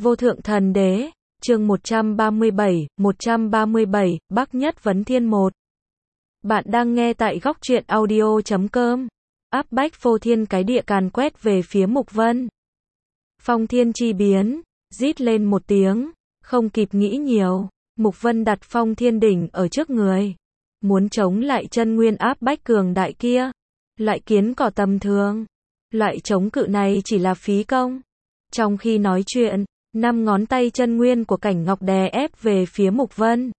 Vô thượng thần đế, chương 137, Bắc Nhất Vấn Thiên 1. Bạn đang nghe tại góc truyện audio.com. Áp bách phô thiên cái địa càn quét về phía Mục Vân. Phong thiên chi biến, rít lên một tiếng, không kịp nghĩ nhiều, Mục Vân đặt phong thiên đỉnh ở trước người. Muốn chống lại chân nguyên áp bách cường đại kia. Loại kiến cỏ tầm thường. Loại chống cự này chỉ là phí công. Trong khi nói chuyện, 5 ngón tay chân nguyên của Cảnh Ngọc đè ép về phía Mục Vân.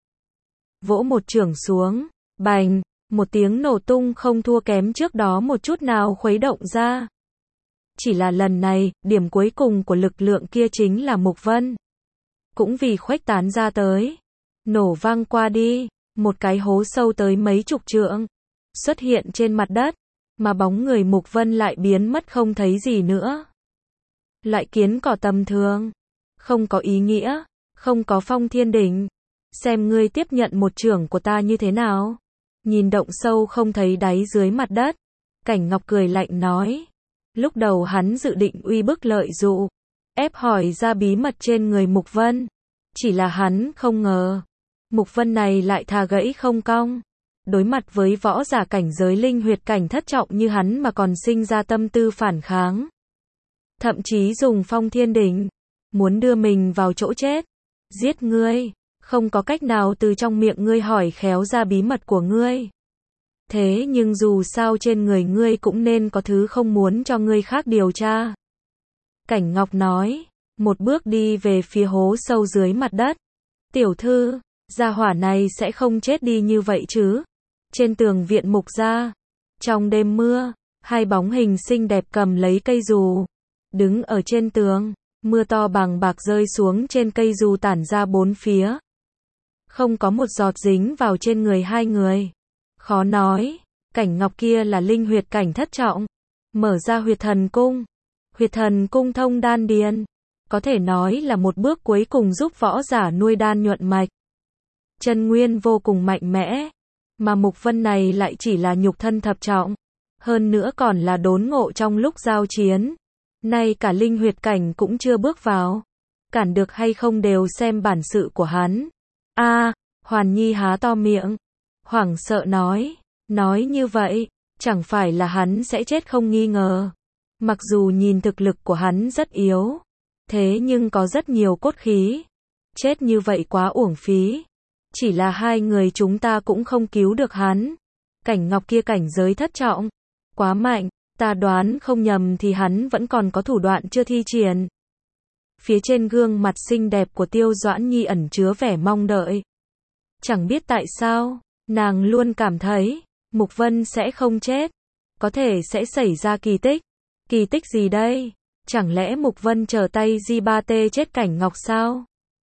Vỗ một chưởng xuống, bành, một tiếng nổ tung không thua kém trước đó một chút nào khuấy động ra. Chỉ là lần này, điểm cuối cùng của lực lượng kia chính là Mục Vân. Cũng vì khuếch tán ra tới. Nổ vang qua đi, một cái hố sâu tới mấy chục trượng, xuất hiện trên mặt đất, mà bóng người Mục Vân lại biến mất không thấy gì nữa. Loại kiến cỏ tầm thường, không có ý nghĩa, không có phong thiên đỉnh. Xem ngươi tiếp nhận một chưởng của ta như thế nào. Nhìn động sâu không thấy đáy dưới mặt đất, Cảnh Ngọc cười lạnh nói. Lúc đầu hắn dự định uy bức lợi dụ, ép hỏi ra bí mật trên người Mục Vân. Chỉ là hắn không ngờ, Mục Vân này lại thà gãy không cong. Đối mặt với võ giả cảnh giới linh huyệt cảnh thất trọng như hắn mà còn sinh ra tâm tư phản kháng. Thậm chí dùng phong thiên đỉnh, muốn đưa mình vào chỗ chết. Giết ngươi, không có cách nào từ trong miệng ngươi hỏi khéo ra bí mật của ngươi. Thế nhưng dù sao trên người ngươi cũng nên có thứ không muốn cho ngươi khác điều tra. Cảnh Ngọc nói, một bước đi về phía hố sâu dưới mặt đất. Tiểu thư, gia hỏa này sẽ không chết đi như vậy chứ. Trên tường viện Mục gia, trong đêm mưa, hai bóng hình xinh đẹp cầm lấy cây dù, đứng ở trên tường, mưa to bằng bạc rơi xuống trên cây dù tản ra bốn phía. Không có một giọt dính vào trên người hai người. Khó nói, Cảnh Ngọc kia là linh huyệt cảnh thất trọng, mở ra huyệt thần cung. Huyệt thần cung thông đan điền, có thể nói là một bước cuối cùng giúp võ giả nuôi đan nhuận mạch. Chân nguyên vô cùng mạnh mẽ, mà Mục Vân này lại chỉ là nhục thân thập trọng, hơn nữa còn là đốn ngộ trong lúc giao chiến. Nay cả linh huyệt cảnh cũng chưa bước vào, cản được hay không đều xem bản sự của hắn. Hoàn Nhi há to miệng, hoảng sợ nói như vậy, chẳng phải là hắn sẽ chết không nghi ngờ. Mặc dù nhìn thực lực của hắn rất yếu, thế nhưng có rất nhiều cốt khí. Chết như vậy quá uổng phí. Chỉ là hai người chúng ta cũng không cứu được hắn. Cảnh Ngọc kia cảnh giới thất trọng, quá mạnh, ta đoán không nhầm thì hắn vẫn còn có thủ đoạn chưa thi triển. Phía trên gương mặt xinh đẹp của Tiêu Doãn Nhi ẩn chứa vẻ mong đợi. Chẳng biết tại sao, nàng luôn cảm thấy, Mục Vân sẽ không chết. Có thể sẽ xảy ra kỳ tích. Kỳ tích gì đây? Chẳng lẽ Mục Vân trở tay di ba tê chết Cảnh Ngọc sao?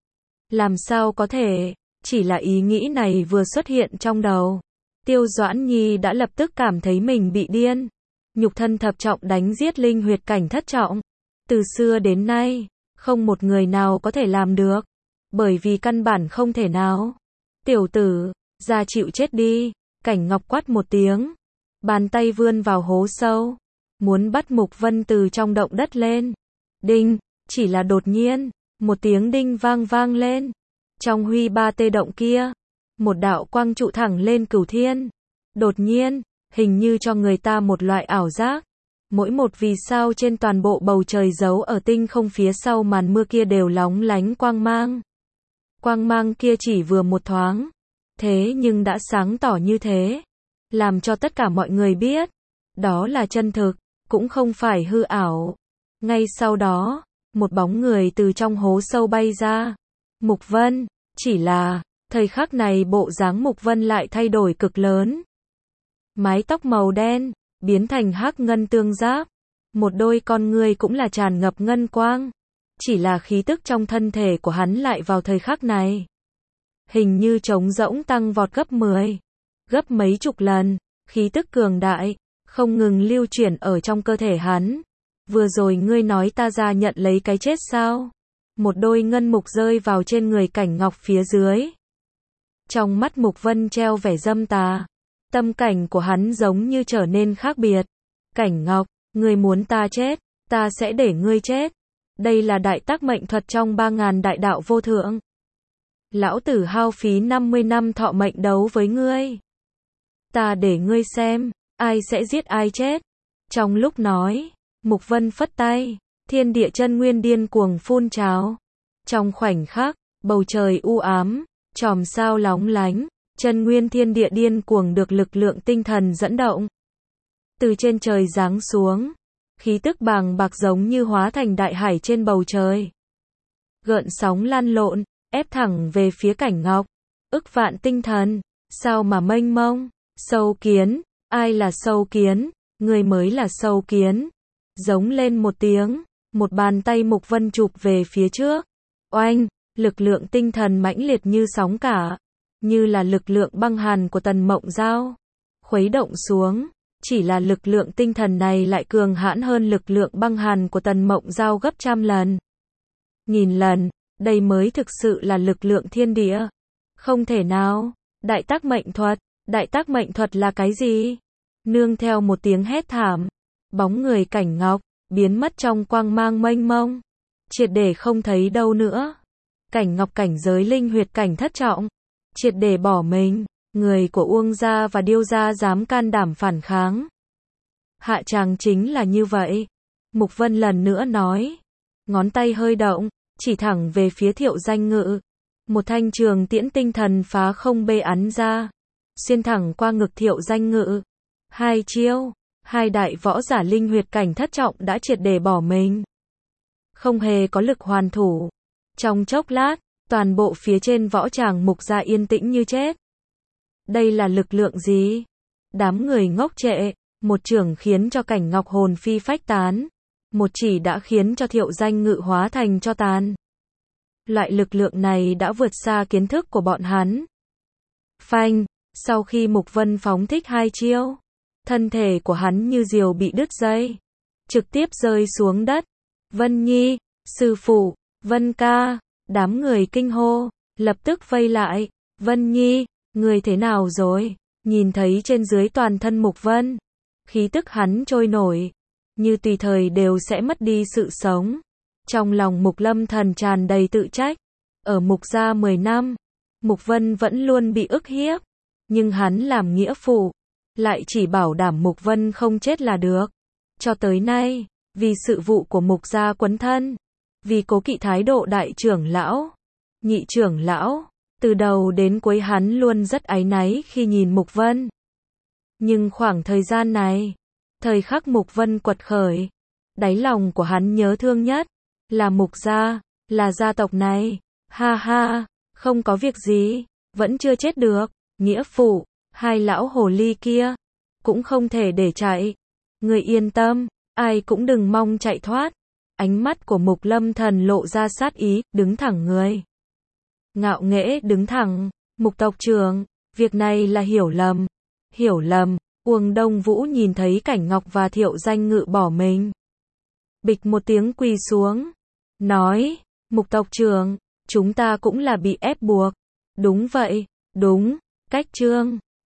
Làm sao có thể? Chỉ là ý nghĩ này vừa xuất hiện trong đầu, Tiêu Doãn Nhi đã lập tức cảm thấy mình bị điên. Nhục thân thập trọng đánh giết linh huyệt cảnh thất trọng. Từ xưa đến nay, không một người nào có thể làm được. Bởi vì căn bản không thể nào. Tiểu tử, ra chịu chết đi. Cảnh Ngọc quát một tiếng. Bàn tay vươn vào hố sâu. Muốn bắt Mục Vân từ trong động đất lên. Đinh, chỉ là đột nhiên. Một tiếng đinh vang lên. Trong huy ba tê động kia, một đạo quang trụ thẳng lên cửu thiên. Đột nhiên, hình như cho người ta một loại ảo giác. Mỗi một vì sao trên toàn bộ bầu trời giấu ở tinh không phía sau màn mưa kia đều lóng lánh quang mang. Quang mang kia chỉ vừa một thoáng, thế nhưng đã sáng tỏ như thế, làm cho tất cả mọi người biết, đó là chân thực, cũng không phải hư ảo. Ngay sau đó, một bóng người từ trong hố sâu bay ra. Mục Vân, chỉ là, thời khắc này bộ dáng Mục Vân lại thay đổi cực lớn. Mái tóc màu đen, biến thành hắc ngân tương giáp. Một đôi con ngươi cũng là tràn ngập ngân quang. Chỉ là khí tức trong thân thể của hắn lại vào thời khắc này. Hình như trống rỗng tăng vọt gấp 10, gấp mấy chục lần, khí tức cường đại, không ngừng lưu chuyển ở trong cơ thể hắn. Vừa rồi ngươi nói ta ra nhận lấy cái chết sao? Một đôi ngân mục rơi vào trên người Cảnh Ngọc phía dưới. Trong mắt Mục Vân treo vẻ dâm tà. Tâm cảnh của hắn giống như trở nên khác biệt. Cảnh Ngọc, ngươi muốn ta chết, ta sẽ để ngươi chết. Đây là đại tác mệnh thuật trong 3.000 đại đạo vô thượng. Lão tử hao phí 50 năm thọ mệnh đấu với ngươi. Ta để ngươi xem, ai sẽ giết ai chết. Trong lúc nói, Mục Vân phất tay, thiên địa chân nguyên điên cuồng phun trào. Trong khoảnh khắc, bầu trời u ám, chòm sao lóng lánh, chân nguyên thiên địa điên cuồng được lực lượng tinh thần dẫn động. Từ trên trời giáng xuống, khí tức bàng bạc giống như hóa thành đại hải trên bầu trời. Gợn sóng lăn lộn, ép thẳng về phía Cảnh Ngọc. Ức vạn tinh thần, sao mà mênh mông. Sâu kiến, ai là sâu kiến? Người mới là sâu kiến. Giống lên một tiếng, một bàn tay Mục Vân chụp về phía trước. Oanh, lực lượng tinh thần mãnh liệt như sóng cả, như là lực lượng băng hàn của Tần Mộng Giao. Khuấy động xuống, chỉ là lực lượng tinh thần này lại cường hãn hơn lực lượng băng hàn của Tần Mộng Giao gấp trăm lần. Nghìn lần, đây mới thực sự là lực lượng thiên địa. Không thể nào, đại tác mệnh thuật là cái gì? Nương theo một tiếng hét thảm, bóng người Cảnh Ngọc biến mất trong quang mang mênh mông, triệt để không thấy đâu nữa. Cảnh Ngọc cảnh giới linh huyệt cảnh thất trọng, triệt để bỏ mình, người của Uông gia và Điêu gia dám can đảm phản kháng. Hạ tràng chính là như vậy. Mục Vân lần nữa nói, ngón tay hơi động, chỉ thẳng về phía Thiệu Danh Ngự. Một thanh trường tiễn tinh thần phá không bê ắn ra, xuyên thẳng qua ngực Thiệu Danh Ngự. Hai chiêu, hai đại võ giả linh huyệt cảnh thất trọng đã triệt để bỏ mình. Không hề có lực hoàn thủ. Trong chốc lát, toàn bộ phía trên võ tràng Mục gia yên tĩnh như chết. Đây là lực lượng gì? Đám người ngốc trệ, một chưởng khiến cho Cảnh Ngọc hồn phi phách tán, một chỉ đã khiến cho Thiệu Danh Ngự hóa thành tro tàn. Loại lực lượng này đã vượt xa kiến thức của bọn hắn. Phanh, sau khi Mục Vân phóng thích hai chiêu, thân thể của hắn như diều bị đứt dây, trực tiếp rơi xuống đất. Vân Nhi, sư phụ, Vân ca, đám người kinh hô, lập tức vây lại. Vân Nhi, người thế nào rồi? Nhìn thấy trên dưới toàn thân Mục Vân, khí tức hắn trôi nổi, như tùy thời đều sẽ mất đi sự sống. Trong lòng Mục Lâm Thần tràn đầy tự trách. Ở Mục gia 10 năm, Mục Vân vẫn luôn bị ức hiếp, nhưng hắn làm nghĩa phụ, lại chỉ bảo đảm Mục Vân không chết là được. Cho tới nay, vì sự vụ của Mục gia quấn thân, vì cố kỵ thái độ đại trưởng lão, nhị trưởng lão, từ đầu đến cuối hắn luôn rất áy náy khi nhìn Mục Vân. Nhưng khoảng thời gian này, thời khắc Mục Vân quật khởi, đáy lòng của hắn nhớ thương nhất là Mục gia, là gia tộc này. Ha ha, không có việc gì, vẫn chưa chết được. Nghĩa phụ, hai lão hồ ly kia cũng không thể để chạy. Người yên tâm, ai cũng đừng mong chạy thoát. Ánh mắt của Mục Lâm Thần lộ ra sát ý, đứng thẳng người. Ngạo nghễ đứng thẳng. Mục tộc trưởng, việc này là hiểu lầm. Hiểu lầm. Uông Đông Vũ nhìn thấy Cảnh Ngọc và Thiệu Danh Ngự bỏ mình, bịch một tiếng quỳ xuống, nói, Mục tộc trưởng, chúng ta cũng là bị ép buộc. Đúng vậy, đúng, cách trương.